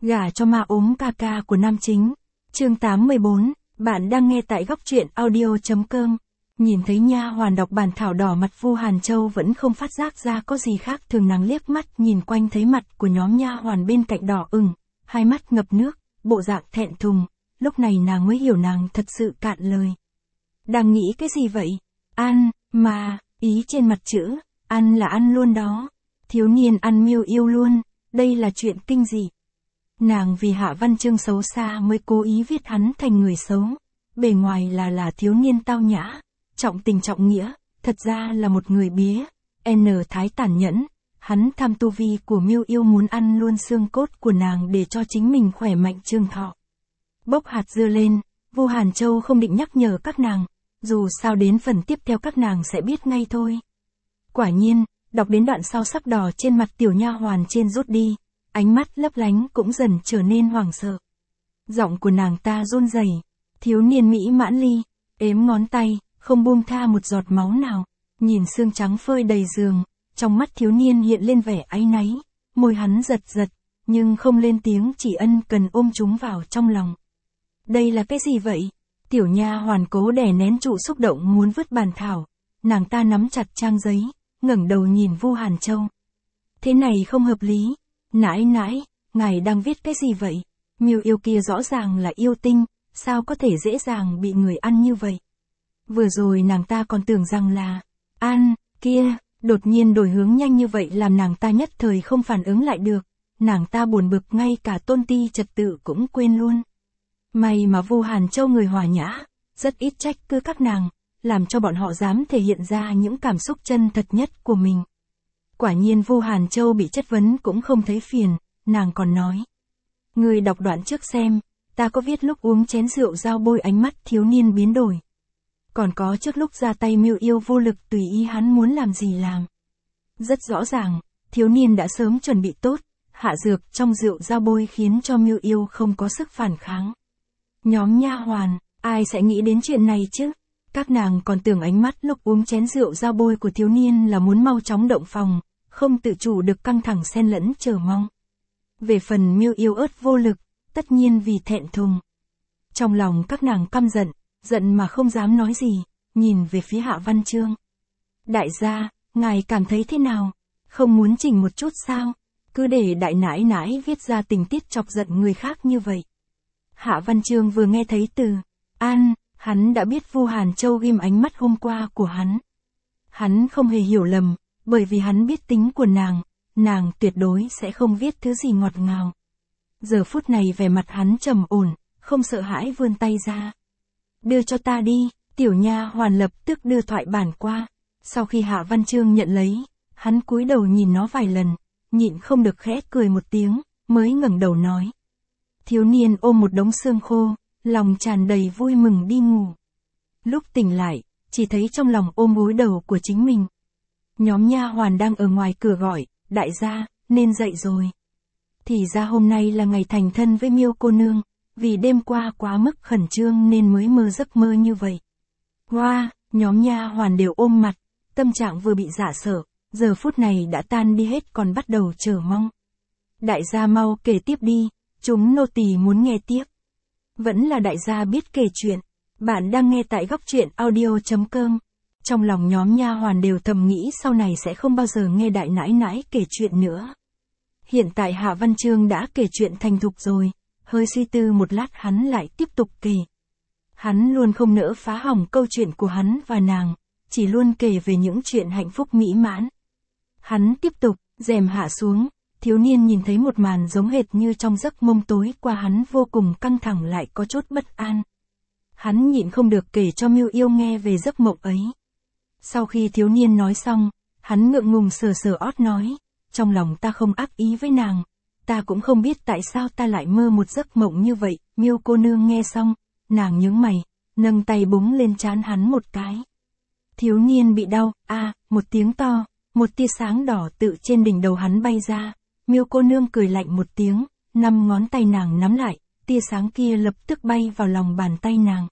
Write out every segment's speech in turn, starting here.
Gả cho ma ốm ca ca của nam chính. Chương 84, bạn đang nghe tại góc truyện audio.com. Nhìn thấy nha hoàn đọc bản thảo đỏ mặt, Vu Hàn Châu vẫn không phát giác ra có gì khác thường. Nàng liếc mắt nhìn quanh thấy mặt của nhóm nha hoàn bên cạnh đỏ ửng, hai mắt ngập nước, bộ dạng thẹn thùng. Lúc này nàng mới hiểu nàng thật sự cạn lời. Đang nghĩ cái gì vậy? Ăn, mà, ý trên mặt chữ, ăn là ăn luôn đó. Thiếu niên ăn Miêu Yêu luôn, đây là chuyện kinh dị. Nàng vì Hạ Văn Chương xấu xa mới cố ý viết hắn thành người xấu. Bề ngoài là thiếu niên tao nhã, trọng tình trọng nghĩa, thật ra là một người bía, thái tàn nhẫn. Hắn tham tu vi của Miêu Yêu, muốn ăn luôn xương cốt của nàng để cho chính mình khỏe mạnh trường thọ. Bốc hạt dưa lên, Vu Hàn Châu không định nhắc nhở các nàng, dù sao đến phần tiếp theo các nàng sẽ biết ngay thôi. Quả nhiên, đọc đến đoạn sau sắc đỏ trên mặt tiểu nha hoàn trên rút đi, ánh mắt lấp lánh cũng dần trở nên hoảng sợ. Giọng của nàng ta run rẩy, thiếu niên mỹ mãn ly, ếm ngón tay, không buông tha một giọt máu nào, nhìn xương trắng phơi đầy giường, trong mắt thiếu niên hiện lên vẻ áy náy, môi hắn giật giật, nhưng không lên tiếng, chỉ ân cần ôm chúng vào trong lòng. Đây là cái gì vậy? Tiểu nha hoàn cố đè nén trụ xúc động muốn vứt bản thảo, nàng ta nắm chặt trang giấy, ngẩng đầu nhìn Vu Hàn Châu. Thế này không hợp lý. Nãi nãi, ngài đang viết cái gì vậy? Miêu Yêu kia rõ ràng là yêu tinh, sao có thể dễ dàng bị người ăn như vậy? Vừa rồi nàng ta còn tưởng rằng là ăn, kia, đột nhiên đổi hướng nhanh như vậy làm nàng ta nhất thời không phản ứng lại được. Nàng ta buồn bực, ngay cả tôn ti trật tự cũng quên luôn. May mà Vu Hàn Châu người hòa nhã, rất ít trách cứ các nàng, làm cho bọn họ dám thể hiện ra những cảm xúc chân thật nhất của mình. Quả nhiên Vu Hàn Châu bị chất vấn cũng không thấy phiền, nàng còn nói. Người đọc đoạn trước xem, ta có viết lúc uống chén rượu dao bôi. Ánh mắt thiếu niên biến đổi. Còn có trước lúc ra tay Miêu Yêu vô lực tùy ý hắn muốn làm gì làm. Rất rõ ràng, thiếu niên đã sớm chuẩn bị tốt, hạ dược trong rượu dao bôi khiến cho Miêu Yêu không có sức phản kháng. Nhóm nha hoàn, ai sẽ nghĩ đến chuyện này chứ? Các nàng còn tưởng ánh mắt lúc uống chén rượu dao bôi của thiếu niên là muốn mau chóng động phòng, không tự chủ được căng thẳng xen lẫn chờ mong. Về phần Miêu Yêu ớt vô lực, tất nhiên vì thẹn thùng. Trong lòng các nàng căm giận, giận mà không dám nói gì, nhìn về phía Hạ Văn Chương. Đại gia, ngài cảm thấy thế nào? Không muốn chỉnh một chút sao? Cứ để đại nãi nãi viết ra tình tiết chọc giận người khác như vậy. Hạ Văn Chương vừa nghe thấy từ an, hắn đã biết Vu Hàn Châu ghim ánh mắt hôm qua của hắn. Hắn không hề hiểu lầm, bởi vì hắn biết tính của nàng tuyệt đối sẽ không viết thứ gì ngọt ngào. Giờ phút này vẻ mặt hắn trầm ổn, không sợ hãi vươn tay ra. Đưa cho ta đi, tiểu nha hoàn lập tức đưa thoại bản qua. Sau khi Hạ Văn Chương nhận lấy, hắn cúi đầu nhìn nó vài lần, nhịn không được khẽ cười một tiếng, mới ngẩng đầu nói. Thiếu niên ôm một đống xương khô, lòng tràn đầy vui mừng đi ngủ. Lúc tỉnh lại, chỉ thấy trong lòng ôm gối đầu của chính mình. Nhóm nha hoàn đang ở ngoài cửa gọi, đại gia, nên dậy rồi. Thì ra hôm nay là ngày thành thân với Miêu cô nương, vì đêm qua quá mức khẩn trương nên mới mơ giấc mơ như vậy. Hoa, nhóm nha hoàn đều ôm mặt, tâm trạng vừa bị dọa sợ, giờ phút này đã tan đi hết còn bắt đầu chờ mong. Đại gia mau kể tiếp đi, chúng nô tỳ muốn nghe tiếp. Vẫn là đại gia biết kể chuyện. Bạn đang nghe tại góc truyện audio.com. Trong lòng nhóm nha hoàn đều thầm nghĩ sau này sẽ không bao giờ nghe đại nãi nãi kể chuyện nữa. Hiện tại Hạ Văn Chương đã kể chuyện thành thục rồi, hơi suy tư một lát hắn lại tiếp tục kể. Hắn luôn không nỡ phá hỏng câu chuyện của hắn và nàng, chỉ luôn kể về những chuyện hạnh phúc mỹ mãn. Hắn tiếp tục, rèm hạ xuống, thiếu niên nhìn thấy một màn giống hệt như trong giấc mông tối qua, hắn vô cùng căng thẳng lại có chút bất an. Hắn nhịn không được kể cho Miêu Yêu nghe về giấc mộng ấy. Sau khi thiếu niên nói xong, hắn ngượng ngùng sờ sờ ót nói, trong lòng ta không ác ý với nàng, ta cũng không biết tại sao ta lại mơ một giấc mộng như vậy. Miêu cô nương nghe xong, nàng nhướng mày, nâng tay búng lên trán hắn một cái. Thiếu niên bị đau, một tiếng to, một tia sáng đỏ tự trên đỉnh đầu hắn bay ra. Miêu cô nương cười lạnh một tiếng, 5 ngón tay nàng nắm lại, tia sáng kia lập tức bay vào lòng bàn tay nàng.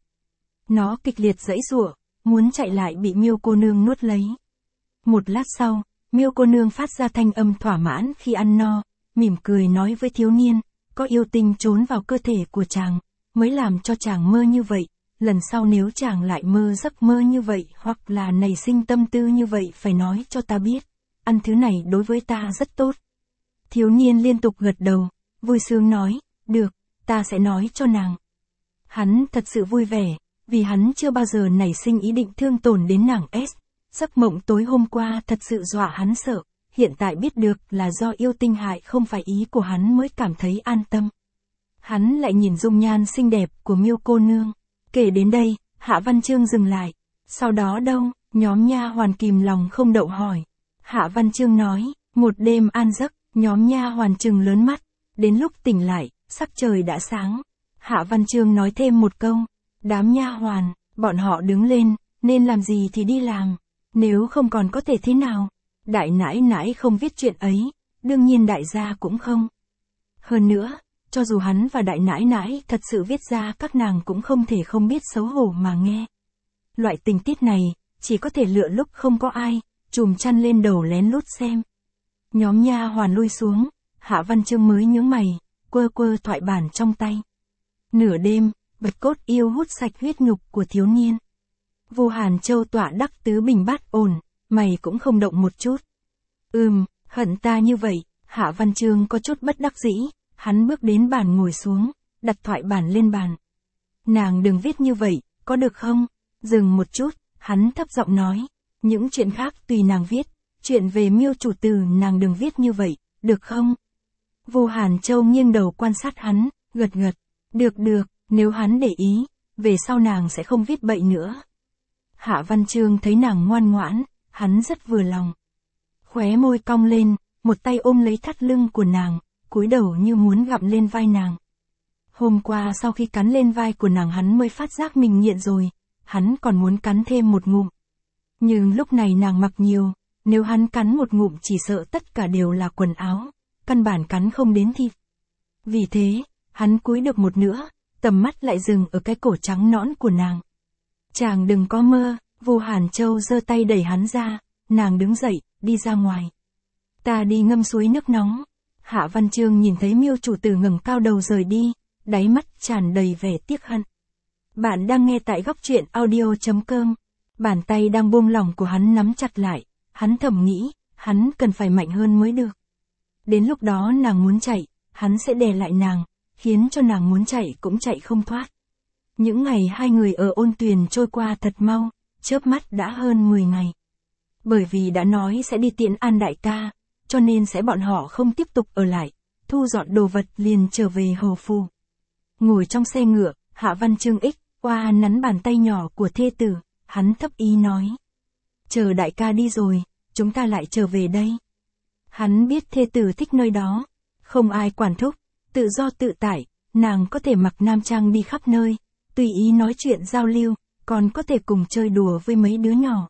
Nó kịch liệt giãy giụa, muốn chạy lại bị Miêu cô nương nuốt lấy. Một lát sau, Miêu cô nương phát ra thanh âm thỏa mãn khi ăn no, mỉm cười nói với thiếu niên, có yêu tinh trốn vào cơ thể của chàng, mới làm cho chàng mơ như vậy. Lần sau nếu chàng lại mơ giấc mơ như vậy hoặc là nảy sinh tâm tư như vậy phải nói cho ta biết. Ăn thứ này đối với ta rất tốt. Thiếu niên liên tục gật đầu, vui sướng nói, được, ta sẽ nói cho nàng. Hắn thật sự vui vẻ, vì hắn chưa bao giờ nảy sinh ý định thương tổn đến nàng S. Giấc mộng tối hôm qua thật sự dọa hắn sợ, hiện tại biết được là do yêu tinh hại không phải ý của hắn mới cảm thấy an tâm. Hắn lại nhìn dung nhan xinh đẹp của Miêu cô nương. Kể đến đây, Hạ Văn Chương dừng lại. Sau đó đâu, nhóm nha hoàn kìm lòng không đậu hỏi. Hạ Văn Chương nói, một đêm an giấc, nhóm nha hoàn trừng lớn mắt. Đến lúc tỉnh lại, sắc trời đã sáng. Hạ Văn Chương nói thêm một câu. Đám nha hoàn, bọn họ đứng lên, nên làm gì thì đi làm. Nếu không còn có thể thế nào? Đại nãi nãi không viết chuyện ấy, đương nhiên đại gia cũng không. Hơn nữa, cho dù hắn và đại nãi nãi thật sự viết ra các nàng cũng không thể không biết xấu hổ mà nghe. Loại tình tiết này, chỉ có thể lựa lúc không có ai, chùm chăn lên đầu lén lút xem. Nhóm nha hoàn lui xuống, Hạ Văn Chương mới nhướng mày, quơ quơ thoại bản trong tay. Nửa đêm, bạch cốt yêu hút sạch huyết nhục của thiếu niên. Vu Hàn Châu tọa đắc tứ bình bát ổn, mày cũng không động một chút. Hận ta như vậy, Hạ Văn Chương có chút bất đắc dĩ, hắn bước đến bàn ngồi xuống, đặt thoại bản lên bàn. Nàng đừng viết như vậy, có được không? Dừng một chút, hắn thấp giọng nói, những chuyện khác tùy nàng viết, chuyện về Miêu chủ tử nàng đừng viết như vậy, được không? Vu Hàn Châu nghiêng đầu quan sát hắn, gật gật, được, nếu hắn để ý, về sau nàng sẽ không viết bậy nữa. Hạ Văn Chương thấy nàng ngoan ngoãn, hắn rất vừa lòng. Khóe môi cong lên, một tay ôm lấy thắt lưng của nàng, cúi đầu như muốn gặm lên vai nàng. Hôm qua sau khi cắn lên vai của nàng hắn mới phát giác mình nghiện rồi, hắn còn muốn cắn thêm một ngụm. Nhưng lúc này nàng mặc nhiều, nếu hắn cắn một ngụm chỉ sợ tất cả đều là quần áo, căn bản cắn không đến thịt. Vì thế, hắn cúi được một nửa, tầm mắt lại dừng ở cái cổ trắng nõn của nàng. Chàng đừng có mơ, Vu Hàn Châu giơ tay đẩy hắn ra, nàng đứng dậy, đi ra ngoài. Ta đi ngâm suối nước nóng. Hạ Văn Chương nhìn thấy Miêu chủ tử ngẩng cao đầu rời đi, đáy mắt tràn đầy vẻ tiếc hận. Bạn đang nghe tại góc truyện audio.com. Bàn tay đang buông lỏng của hắn nắm chặt lại, hắn thầm nghĩ, hắn cần phải mạnh hơn mới được. Đến lúc đó nàng muốn chạy, hắn sẽ đè lại nàng, khiến cho nàng muốn chạy cũng chạy không thoát. Những ngày hai người ở Ôn Tuyền trôi qua thật mau, chớp mắt đã hơn 10 ngày. Bởi vì đã nói sẽ đi tiễn An đại ca, cho nên bọn họ không tiếp tục ở lại, thu dọn đồ vật liền trở về Hầu Phủ. Ngồi trong xe ngựa, Hạ Văn Chương oa nắn bàn tay nhỏ của thê tử, hắn thấp ý nói. Chờ đại ca đi rồi, chúng ta lại trở về đây. Hắn biết thê tử thích nơi đó, không ai quản thúc, tự do tự tại, nàng có thể mặc nam trang đi khắp nơi, tùy ý nói chuyện giao lưu, còn có thể cùng chơi đùa với mấy đứa nhỏ.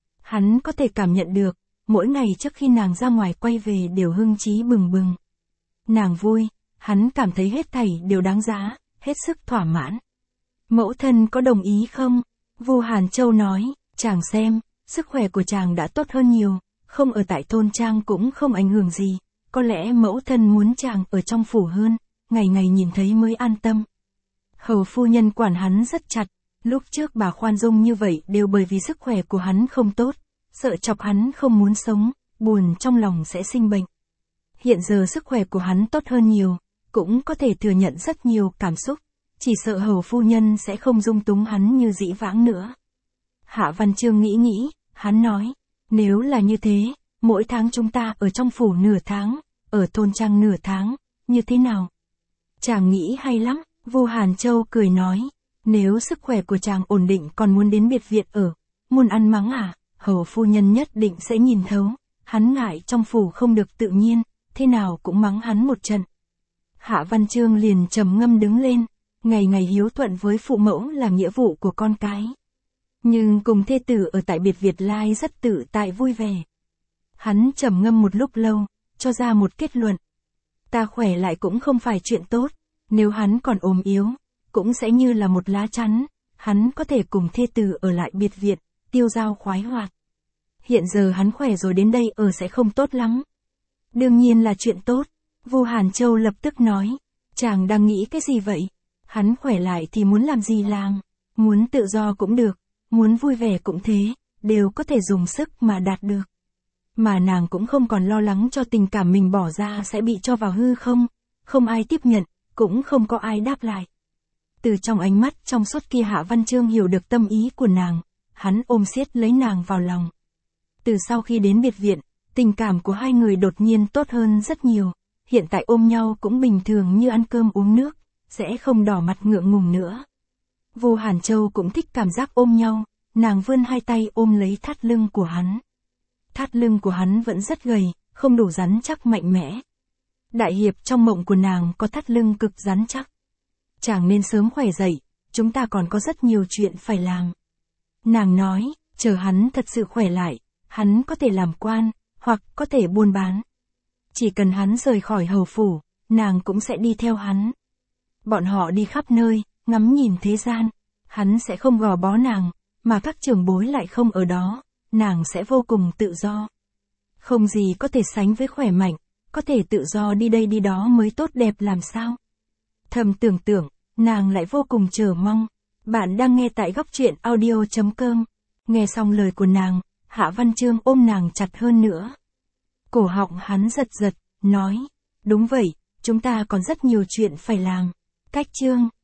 Hắn có thể cảm nhận được, mỗi ngày trước khi nàng ra ngoài quay về đều hưng trí bừng bừng. Nàng vui, hắn cảm thấy hết thảy đều đáng giá, hết sức thỏa mãn. Mẫu thân có đồng ý không? Vu Hàn Châu nói, chàng xem, sức khỏe của chàng đã tốt hơn nhiều, không ở tại thôn trang cũng không ảnh hưởng gì, có lẽ mẫu thân muốn chàng ở trong phủ hơn, ngày ngày nhìn thấy mới an tâm. Hầu phu nhân quản hắn rất chặt, lúc trước bà khoan dung như vậy đều bởi vì sức khỏe của hắn không tốt, sợ chọc hắn không muốn sống, buồn trong lòng sẽ sinh bệnh. Hiện giờ sức khỏe của hắn tốt hơn nhiều, cũng có thể thừa nhận rất nhiều cảm xúc, chỉ sợ hầu phu nhân sẽ không dung túng hắn như dĩ vãng nữa. Hạ Văn Chương nghĩ, hắn nói, nếu là như thế, mỗi tháng chúng ta ở trong phủ nửa tháng, ở thôn trang nửa tháng, như thế nào? Chàng nghĩ hay lắm, Vu Hàn Châu cười nói, nếu sức khỏe của chàng ổn định còn muốn đến biệt viện ở, muốn ăn mắng à, hầu phu nhân nhất định sẽ nhìn thấu, hắn ngại trong phủ không được tự nhiên, thế nào cũng mắng hắn một trận. Hạ Văn Chương liền trầm ngâm đứng lên, ngày ngày hiếu thuận với phụ mẫu là nghĩa vụ của con cái. Nhưng cùng thê tử ở tại biệt Việt Lai rất tự tại vui vẻ. Hắn trầm ngâm một lúc lâu, cho ra một kết luận. Ta khỏe lại cũng không phải chuyện tốt, nếu hắn còn ốm yếu, cũng sẽ như là một lá chắn, hắn có thể cùng thê tử ở lại biệt viện, tiêu dao khoái hoạt. Hiện giờ hắn khỏe rồi đến đây ở sẽ không tốt lắm. Đương nhiên là chuyện tốt, Vu Hàn Châu lập tức nói. Chàng đang nghĩ cái gì vậy? Hắn khỏe lại thì muốn làm gì làm? Muốn tự do cũng được, muốn vui vẻ cũng thế, đều có thể dùng sức mà đạt được. Mà nàng cũng không còn lo lắng cho tình cảm mình bỏ ra sẽ bị cho vào hư không, không ai tiếp nhận, cũng không có ai đáp lại. Từ trong ánh mắt trong suốt kia Hạ Văn Chương hiểu được tâm ý của nàng, hắn ôm siết lấy nàng vào lòng. Từ sau khi đến biệt viện, tình cảm của hai người đột nhiên tốt hơn rất nhiều, hiện tại ôm nhau cũng bình thường như ăn cơm uống nước, sẽ không đỏ mặt ngượng ngùng nữa. Vô Hàn Châu cũng thích cảm giác ôm nhau, nàng vươn hai tay ôm lấy thắt lưng của hắn. Thắt lưng của hắn vẫn rất gầy, không đủ rắn chắc mạnh mẽ. Đại hiệp trong mộng của nàng có thắt lưng cực rắn chắc. Chàng nên sớm khỏe dậy, chúng ta còn có rất nhiều chuyện phải làm. Nàng nói, chờ hắn thật sự khỏe lại, hắn có thể làm quan, hoặc có thể buôn bán. Chỉ cần hắn rời khỏi hầu phủ, nàng cũng sẽ đi theo hắn. Bọn họ đi khắp nơi, ngắm nhìn thế gian, hắn sẽ không gò bó nàng, mà các trưởng bối lại không ở đó, nàng sẽ vô cùng tự do. Không gì có thể sánh với khỏe mạnh, có thể tự do đi đây đi đó mới tốt đẹp làm sao. Thầm tưởng tượng, nàng lại vô cùng chờ mong. Bạn đang nghe tại góc truyện audio.com. Nghe xong lời của nàng, Hạ Văn Chương ôm nàng chặt hơn nữa. Cổ họng hắn giật giật, nói, đúng vậy, chúng ta còn rất nhiều chuyện phải làm. Cách chương